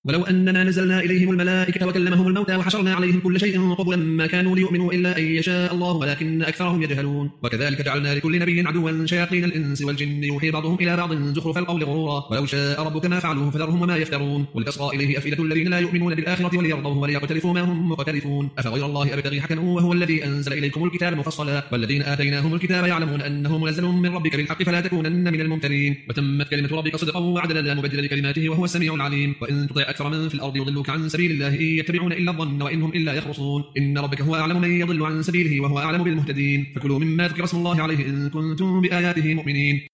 ولو أننا نزلنا إليهم الملائكة وكلمهم الموتى وحشرنا عليهم كل شيء قبلا ما كانوا ليؤمنوا إلا أن يشاء الله ولكن أكثرهم يجهلون وكذلك جعلنا لكل نبي عدوا شياطين الإنس والجن يوحي بعضهم إلى بعض زخرف القول غرورا ولو شاء ربك ما فعلوه فذرهم وما يفترون ولتصغى إليه أفئدة الذين لا يؤمنون بالآخرة وليرضوه وليقترفوا ما هم مقترفون أفغير الله أبتغي حكما وهو الذي أنزل إليكم الكتاب مفصلا والذين آتيناهم الكتاب يعلمون أنه منزل من ربك بالحق فلا تكونن من الممترين وتمت كلمة ربك صدقا وعدلا لا مبدل لكلماته وهو السميع العليم وإن تطع أكثر من في الأرض يضلوك عن سبيل الله إن يتبعون إلا الظن وإنهم إلا يخرصون إن ربك هو أعلم من يضل عن سبيله وهو أعلم بالمهتدين فكلوا مما ذكر اسم الله عليه إن كنتم بآياته مؤمنين